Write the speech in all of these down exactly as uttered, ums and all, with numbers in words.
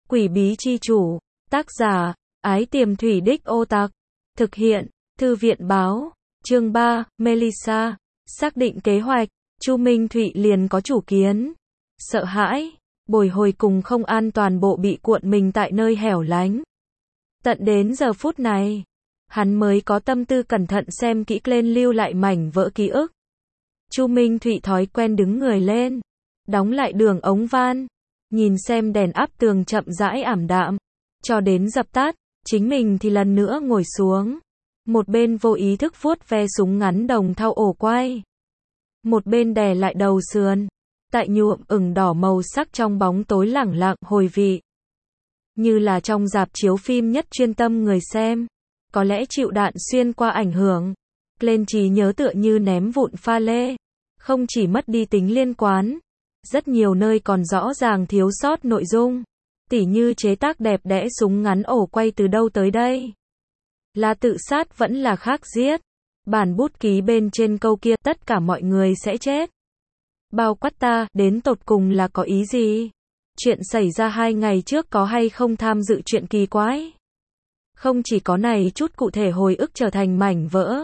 Quỷ bí chi chủ, tác giả, Ái Tiềm Thủy Đích Ô Tặc, thực hiện, Thư viện báo, chương ba, Melissa, xác định kế hoạch, Chu Minh Thụy liền có chủ kiến. Sợ hãi, bồi hồi cùng không an toàn bộ bị cuộn mình tại nơi hẻo lánh. Tận đến giờ phút này, hắn mới có tâm tư cẩn thận xem kỹ lên lưu lại mảnh vỡ ký ức. Chu Minh Thụy thói quen đứng người lên, đóng lại đường ống van, nhìn xem đèn áp tường chậm rãi ảm đạm, cho đến dập tắt, chính mình thì lần nữa ngồi xuống. Một bên vô ý thức vuốt ve súng ngắn đồng thau ổ quay, một bên đè lại đầu sườn, tại nhuộm ửng đỏ màu sắc trong bóng tối lẳng lặng hồi vị. Như là trong rạp chiếu phim nhất chuyên tâm người xem, có lẽ chịu đạn xuyên qua ảnh hưởng, lên trí nhớ tựa như ném vụn pha lê, không chỉ mất đi tính liên quan, rất nhiều nơi còn rõ ràng thiếu sót nội dung, tỉ như chế tác đẹp đẽ súng ngắn ổ quay từ đâu tới đây. Là tự sát vẫn là khác giết. Bản bút ký bên trên câu kia, tất cả mọi người sẽ chết. Bao quát ta, đến tột cùng là có ý gì? Chuyện xảy ra hai ngày trước có hay không tham dự chuyện kỳ quái? Không chỉ có này chút cụ thể hồi ức trở thành mảnh vỡ.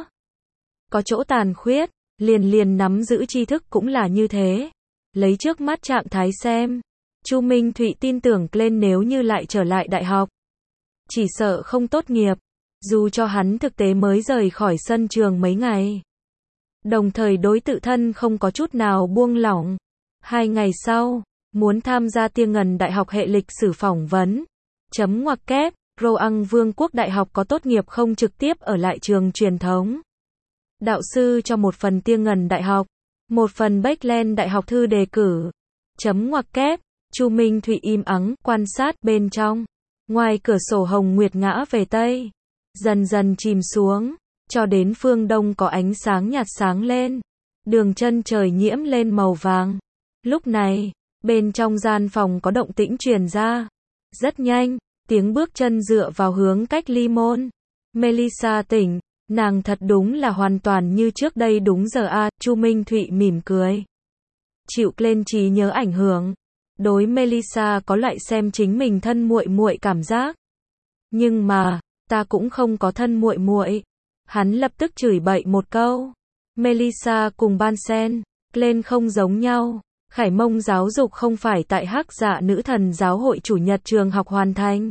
Có chỗ tàn khuyết, liền liền nắm giữ tri thức cũng là như thế. Lấy trước mắt trạng thái xem, Chu Minh Thụy tin tưởng lên nếu như lại trở lại đại học, chỉ sợ không tốt nghiệp. Dù cho hắn thực tế mới rời khỏi sân trường mấy ngày. Đồng thời đối tự thân không có chút nào buông lỏng. Hai ngày sau, muốn tham gia Tiêng Ngần Đại học hệ lịch sử phỏng vấn. Chấm ngoặc kép, Roang Vương quốc Đại học có tốt nghiệp không trực tiếp ở lại trường truyền thống. Đạo sư cho một phần Tiêng Ngần Đại học, một phần Beckland Đại học thư đề cử. Chấm ngoặc kép, Chu Minh Thụy im ắng, quan sát bên trong. Ngoài cửa sổ hồng nguyệt ngã về Tây. Dần dần chìm xuống, cho đến phương đông có ánh sáng nhạt sáng lên. Đường chân trời nhiễm lên màu vàng. Lúc này, bên trong gian phòng có động tĩnh truyền ra. Rất nhanh, tiếng bước chân dựa vào hướng cách ly môn. Melissa tỉnh, nàng thật đúng là hoàn toàn như trước đây đúng giờ a. Chu Minh Thụy mỉm cười. Chịu lên trí nhớ ảnh hưởng. Đối Melissa có loại xem chính mình thân muội muội cảm giác. Nhưng mà, ta cũng không có thân muội muội. Hắn lập tức chửi bậy một câu. Melissa cùng Bansen, lên không giống nhau. Khải Mông giáo dục không phải tại Hắc Dạ Nữ Thần Giáo hội chủ nhật trường học hoàn thành.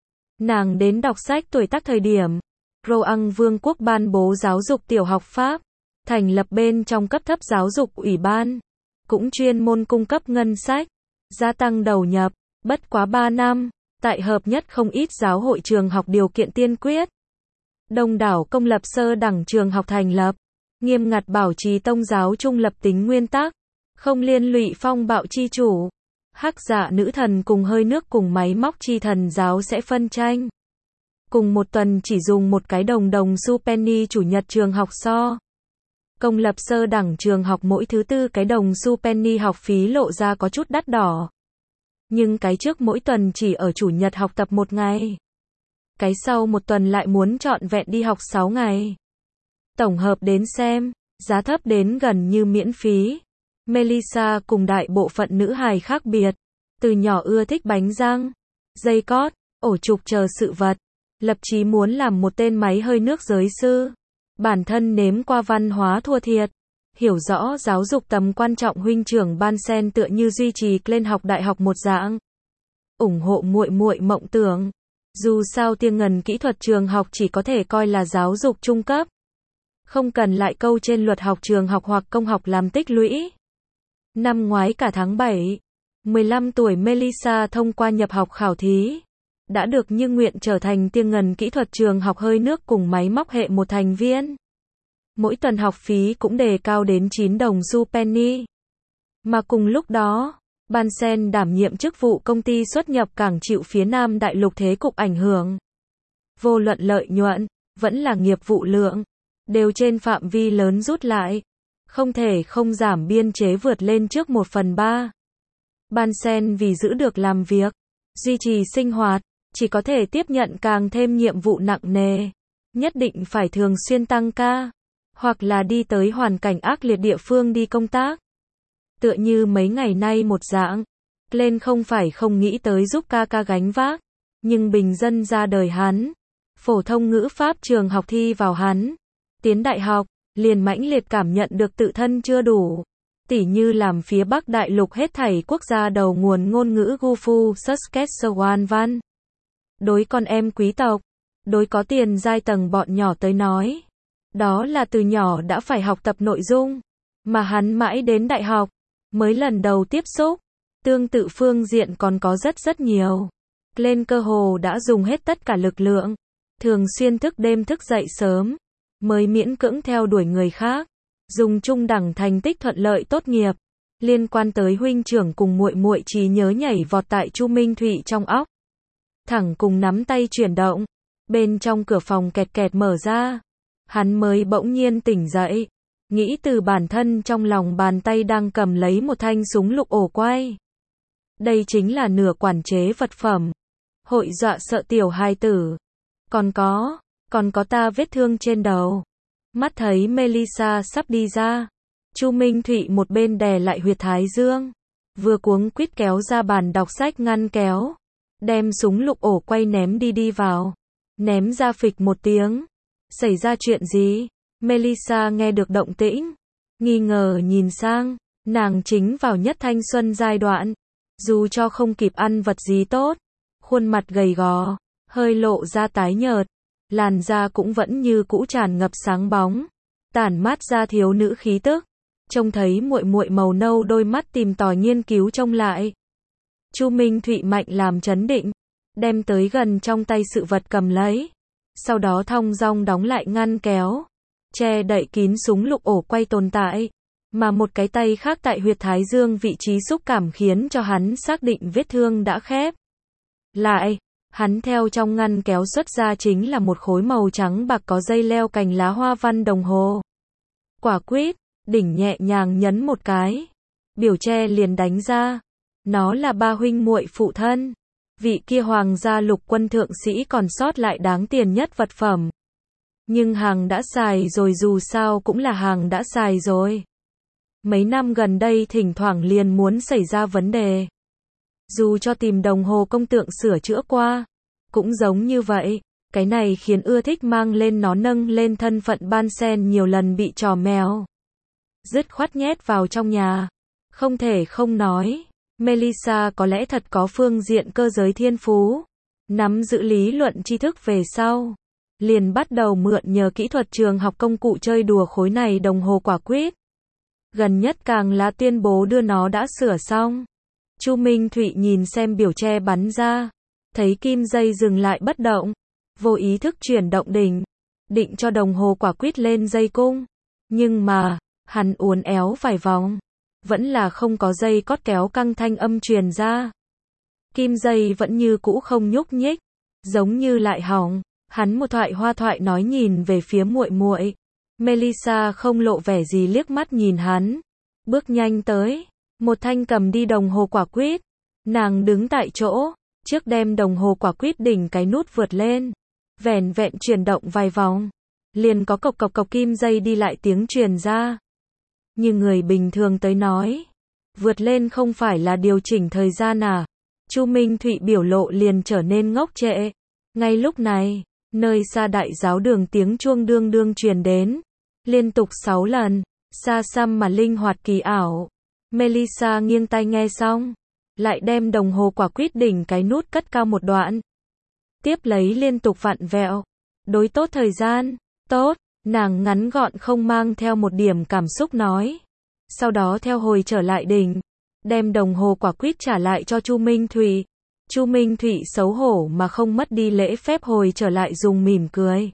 Nàng đến đọc sách tuổi tác thời điểm, Roang Vương quốc ban bố giáo dục tiểu học Pháp, thành lập bên trong cấp thấp giáo dục ủy ban, cũng chuyên môn cung cấp ngân sách, gia tăng đầu nhập, bất quá ba năm. Tại hợp nhất không ít giáo hội trường học điều kiện tiên quyết. Đông đảo công lập sơ đẳng trường học thành lập, nghiêm ngặt bảo trì tông giáo trung lập tính nguyên tắc, không liên lụy phong bạo chi chủ. Hắc Dạ Nữ Thần cùng hơi nước cùng máy móc chi thần giáo sẽ phân tranh. Cùng một tuần chỉ dùng một cái đồng đồng xu penny chủ nhật trường học so. Công lập sơ đẳng trường học mỗi thứ tư cái đồng xu penny học phí lộ ra có chút đắt đỏ. Nhưng cái trước mỗi tuần chỉ ở chủ nhật học tập một ngày. Cái sau một tuần lại muốn trọn vẹn đi học sáu ngày. Tổng hợp đến xem, giá thấp đến gần như miễn phí. Melissa cùng đại bộ phận nữ hài khác biệt. Từ nhỏ ưa thích bánh răng, dây cót, ổ trục chờ sự vật. Lập chí muốn làm một tên máy hơi nước giới sư. Bản thân nếm qua văn hóa thua thiệt. Hiểu rõ giáo dục tầm quan trọng huynh trưởng Bansen tựa như duy trì lên học đại học một dạng. ủng hộ muội muội mộng tưởng. Dù sao Tiêng Ngần kỹ thuật trường học chỉ có thể coi là giáo dục trung cấp. Không cần lại câu trên luật học trường học hoặc công học làm tích lũy. Năm ngoái cả tháng bảy, mười lăm tuổi Melissa thông qua nhập học khảo thí. Đã được như nguyện trở thành Tiêng Ngần kỹ thuật trường học hơi nước cùng máy móc hệ một thành viên. Mỗi tuần học phí cũng đề cao đến chín đồng xu penny. Mà cùng lúc đó, Bansen đảm nhiệm chức vụ công ty xuất nhập cảng chịu phía Nam đại lục thế cục ảnh hưởng. Vô luận lợi nhuận, vẫn là nghiệp vụ lượng, đều trên phạm vi lớn rút lại. Không thể không giảm biên chế vượt lên trước một phần ba. Bansen vì giữ được làm việc, duy trì sinh hoạt, chỉ có thể tiếp nhận càng thêm nhiệm vụ nặng nề. Nhất định phải thường xuyên tăng ca. Hoặc là đi tới hoàn cảnh ác liệt địa phương đi công tác. Tựa như mấy ngày nay một dạng, Lên không phải không nghĩ tới giúp ca ca gánh vác, nhưng bình dân ra đời hắn, phổ thông ngữ pháp trường học thi vào hắn, tiến đại học, liền mãnh liệt cảm nhận được tự thân chưa đủ. Tỉ như làm phía Bắc Đại Lục hết thảy quốc gia đầu nguồn ngôn ngữ Gufu Saskatchewan văn. Đối con em quý tộc, đối có tiền giai tầng bọn nhỏ tới nói, đó là từ nhỏ đã phải học tập nội dung, mà hắn mãi đến đại học, mới lần đầu tiếp xúc. Tương tự phương diện còn có rất rất nhiều. Lên cơ hồ đã dùng hết tất cả lực lượng, thường xuyên thức đêm thức dậy sớm, mới miễn cưỡng theo đuổi người khác, dùng trung đẳng thành tích thuận lợi tốt nghiệp. Liên quan tới huynh trưởng cùng muội muội trí nhớ nhảy vọt tại Chu Minh Thụy trong óc. Thẳng cùng nắm tay chuyển động, bên trong cửa phòng kẹt kẹt mở ra, hắn mới bỗng nhiên tỉnh dậy, nghĩ từ bản thân trong lòng bàn tay đang cầm lấy một thanh súng lục ổ quay. Đây chính là nửa quản chế vật phẩm, hội dọa sợ tiểu hài tử. Còn có, còn có ta vết thương trên đầu. Mắt thấy Melissa sắp đi ra, Chu Minh Thụy một bên đè lại huyệt thái dương, vừa cuống quýt kéo ra bàn đọc sách ngăn kéo, đem súng lục ổ quay ném đi đi vào, ném ra phịch một tiếng. Xảy ra chuyện gì? Melissa nghe được động tĩnh, nghi ngờ nhìn sang, nàng chính vào nhất thanh xuân giai đoạn, dù cho không kịp ăn vật gì tốt, khuôn mặt gầy gò, hơi lộ ra tái nhợt, làn da cũng vẫn như cũ tràn ngập sáng bóng, tản mát ra thiếu nữ khí tức. Trông thấy muội muội màu nâu đôi mắt tìm tòi nghiên cứu trông lại. Chu Minh Thụy mạnh làm trấn định, đem tới gần trong tay sự vật cầm lấy, sau đó thong dong đóng lại ngăn kéo, che đậy kín súng lục ổ quay tồn tại, mà một cái tay khác tại huyệt thái dương vị trí xúc cảm khiến cho hắn xác định vết thương đã khép lại. Hắn theo trong ngăn kéo xuất ra chính là một khối màu trắng bạc có dây leo cành lá hoa văn đồng hồ. Quả quyết, đỉnh nhẹ nhàng nhấn một cái, biểu tre liền đánh ra. Nó là ba huynh muội phụ thân, vị kia hoàng gia lục quân thượng sĩ còn sót lại đáng tiền nhất vật phẩm. Nhưng hàng đã xài rồi, dù sao cũng là hàng đã xài rồi. Mấy năm gần đây thỉnh thoảng liền muốn xảy ra vấn đề. Dù cho tìm đồng hồ công tượng sửa chữa qua, cũng giống như vậy. Cái này khiến ưa thích mang lên nó nâng lên thân phận ban sen nhiều lần bị trò mèo. Dứt khoát nhét vào trong nhà. Không thể không nói, Melissa có lẽ thật có phương diện cơ giới thiên phú. Nắm giữ lý luận tri thức về sau, liền bắt đầu mượn nhờ kỹ thuật trường học công cụ chơi đùa khối này đồng hồ quả quyết. Gần nhất càng là tuyên bố đưa nó đã sửa xong. Chu Minh Thụy nhìn xem biểu tre bắn ra, thấy kim dây dừng lại bất động, vô ý thức chuyển động đỉnh, định cho đồng hồ quả quyết lên dây cung. Nhưng mà, hắn uốn éo vài vòng, vẫn là không có dây cót kéo căng, thanh âm truyền ra. Kim dây vẫn như cũ không nhúc nhích, giống như lại hỏng. Hắn một thoại hoa thoại nói nhìn về phía muội muội. Melissa không lộ vẻ gì liếc mắt nhìn hắn, bước nhanh tới, một thanh cầm đi đồng hồ quả quyết. Nàng đứng tại chỗ, trước đem đồng hồ quả quyết đỉnh cái nút vượt lên, vẻn vẹn chuyển động vài vòng, liền có cộc cộc cộc kim dây đi lại tiếng truyền ra. Như người bình thường tới nói, vượt lên không phải là điều chỉnh thời gian à? Chu Minh Thụy biểu lộ liền trở nên ngốc trệ. Ngay lúc này, nơi xa đại giáo đường tiếng chuông đương đương truyền đến, liên tục sáu lần, xa xăm mà linh hoạt kỳ ảo. Melissa nghiêng tai nghe xong, lại đem đồng hồ quả quyết đỉnh cái nút cất cao một đoạn. Tiếp lấy liên tục vặn vẹo, đối tốt thời gian. Tốt, nàng ngắn gọn không mang theo một điểm cảm xúc nói. Sau đó theo hồi trở lại đỉnh, đem đồng hồ quả quyết trả lại cho Chu Minh Thụy. Chu Minh Thụy xấu hổ mà không mất đi lễ phép hồi trở lại dùng mỉm cười.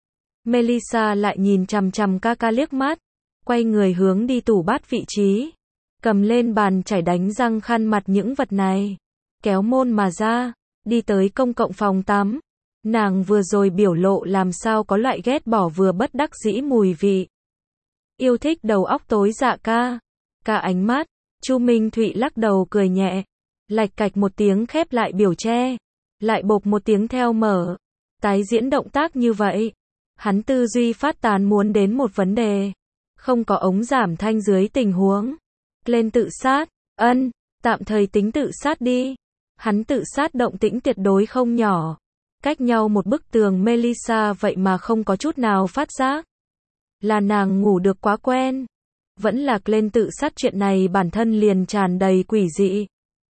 Melissa lại nhìn chằm chằm ca ca liếc mắt, quay người hướng đi tủ bát vị trí, cầm lên bàn chải đánh răng khăn mặt những vật này, kéo môn mà ra, đi tới công cộng phòng tắm. Nàng vừa rồi biểu lộ làm sao có loại ghét bỏ vừa bất đắc dĩ mùi vị. Yêu thích đầu óc tối dạ ca. Ca ánh mắt, Chu Minh Thụy lắc đầu cười nhẹ, lạch cạch một tiếng khép lại biểu tre, lại bộp một tiếng theo mở. Tái diễn động tác như vậy, hắn tư duy phát tán muốn đến một vấn đề. Không có ống giảm thanh dưới tình huống lên tự sát. Ân, tạm thời tính tự sát đi. Hắn tự sát động tĩnh tuyệt đối không nhỏ. Cách nhau một bức tường Melissa vậy mà không có chút nào phát giác. Là nàng ngủ được quá quen. Vẫn là lên tự sát chuyện này bản thân liền tràn đầy quỷ dị.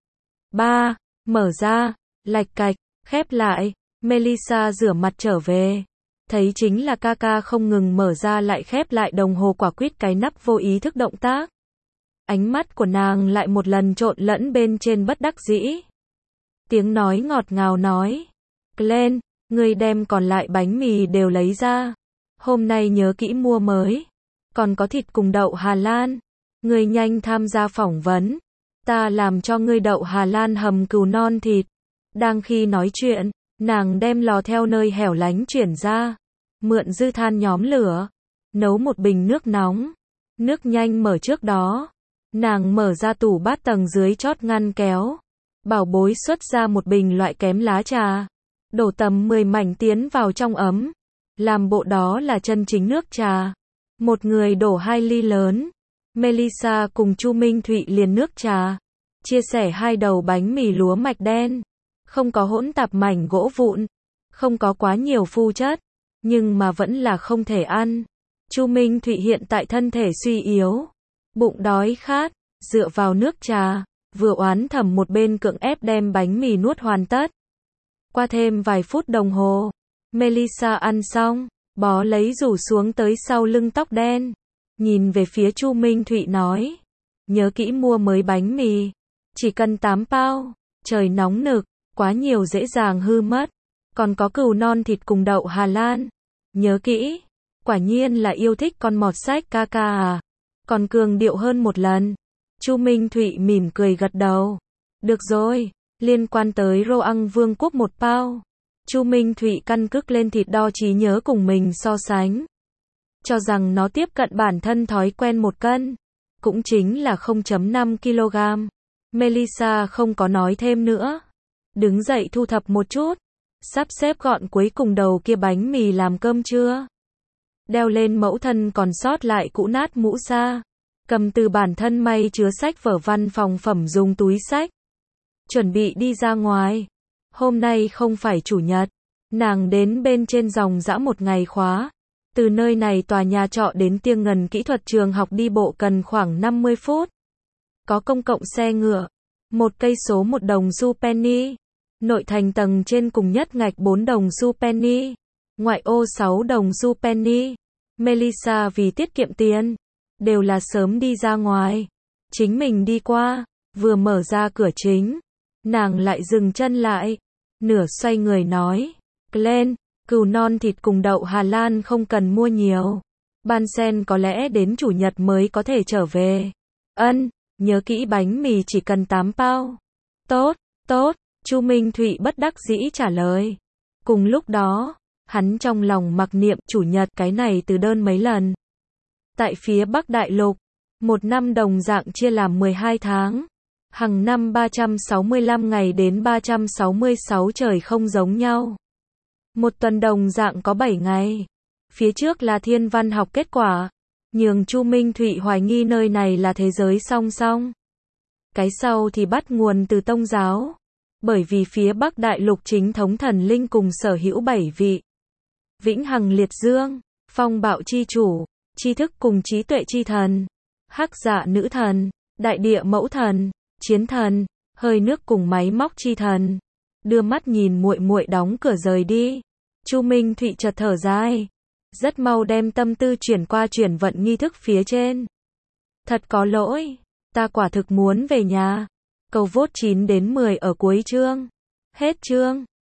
ba. Mở ra, lạch cạch, khép lại. Melissa rửa mặt trở về. Thấy chính là ca ca không ngừng mở ra lại khép lại đồng hồ quả quyết cái nắp vô ý thức động tác. Ánh mắt của nàng lại một lần trộn lẫn bên trên bất đắc dĩ. Tiếng nói ngọt ngào nói. Glenn, ngươi đem còn lại bánh mì đều lấy ra. Hôm nay nhớ kỹ mua mới. Còn có thịt cùng đậu Hà Lan. Ngươi nhanh tham gia phỏng vấn. Ta làm cho ngươi đậu Hà Lan hầm cừu non thịt. Đang khi nói chuyện, nàng đem lò theo nơi hẻo lánh chuyển ra. Mượn dư than nhóm lửa. Nấu một bình nước nóng. Nước nhanh mở trước đó. Nàng mở ra tủ bát tầng dưới chót ngăn kéo. Bảo bối xuất ra một bình loại kém lá trà. Đổ tầm mười mảnh tiến vào trong ấm. Làm bộ đó là chân chính nước trà. Một người đổ hai ly lớn. Melissa cùng Chu Minh Thụy liền nước trà. Chia sẻ hai đầu bánh mì lúa mạch đen. Không có hỗn tạp mảnh gỗ vụn. Không có quá nhiều phu chất. Nhưng mà vẫn là không thể ăn. Chu Minh Thụy hiện tại thân thể suy yếu. Bụng đói khát. Dựa vào nước trà. Vừa oán thầm một bên cưỡng ép đem bánh mì nuốt hoàn tất. Qua thêm vài phút đồng hồ. Melissa ăn xong. Bó lấy rủ xuống tới sau lưng tóc đen. Nhìn về phía Chu Minh Thụy nói. Nhớ kỹ mua mới bánh mì. Chỉ cần tám bao. Trời nóng nực. Quá nhiều dễ dàng hư mất. Còn có cừu non thịt cùng đậu Hà Lan. Nhớ kỹ. Quả nhiên là yêu thích con mọt sách ca ca à. Còn cường điệu hơn một lần. Chu Minh Thụy mỉm cười gật đầu. Được rồi. Liên quan tới rô ăn vương quốc một bao. Chu Minh Thụy căn cứ lên thịt đo trí nhớ cùng mình so sánh. Cho rằng nó tiếp cận bản thân thói quen một cân. Cũng chính là không phẩy năm ki lô gam. Melissa không có nói thêm nữa. Đứng dậy thu thập một chút. Sắp xếp gọn cuối cùng đầu kia bánh mì làm cơm trưa. Đeo lên mẫu thân còn sót lại cũ nát mũ sa. Cầm từ bản thân may chứa sách vở văn phòng phẩm dùng túi sách. Chuẩn bị đi ra ngoài. Hôm nay không phải chủ nhật. Nàng đến bên trên dòng dã một ngày khóa. Từ nơi này tòa nhà trọ đến Tiêng Ngần kỹ thuật trường học đi bộ cần khoảng năm mươi phút. Có công cộng xe ngựa. Một cây số một đồng xu penny. Nội thành tầng trên cùng nhất ngạch bốn đồng xu penny. Ngoại ô sáu đồng xu penny. Melissa vì tiết kiệm tiền. Đều là sớm đi ra ngoài. Chính mình đi qua. Vừa mở ra cửa chính. Nàng lại dừng chân lại. Nửa xoay người nói. Glenn, cừu non thịt cùng đậu Hà Lan không cần mua nhiều. Ban sen có lẽ đến chủ nhật mới có thể trở về. Ân, nhớ kỹ bánh mì chỉ cần tám bao. Tốt, tốt, Chu Minh Thụy bất đắc dĩ trả lời. Cùng lúc đó, hắn trong lòng mặc niệm chủ nhật cái này từ đơn mấy lần. Tại phía Bắc Đại Lục, một năm đồng dạng chia làm mười hai tháng. Hằng năm ba trăm sáu mươi lăm ngày đến ba trăm sáu mươi sáu trời không giống nhau. Một tuần đồng dạng có bảy ngày. Phía trước là thiên văn học kết quả. Nhường Chu Minh Thụy hoài nghi nơi này là thế giới song song. Cái sau thì bắt nguồn từ Tông giáo. Bởi vì phía Bắc Đại Lục chính thống thần linh cùng sở hữu bảy vị. Vĩnh hằng liệt dương, phong bạo chi chủ, tri thức cùng trí tuệ chi thần, hắc dạ nữ thần, đại địa mẫu thần, chiến thần, hơi nước cùng máy móc chi thần. Đưa mắt nhìn muội muội đóng cửa rời đi. Chu Minh Thụy chợt thở dài. Rất mau đem tâm tư chuyển qua chuyển vận nghi thức phía trên. Thật có lỗi, ta quả thực muốn về nhà. Câu vốt chín đến mười ở cuối chương. Hết chương.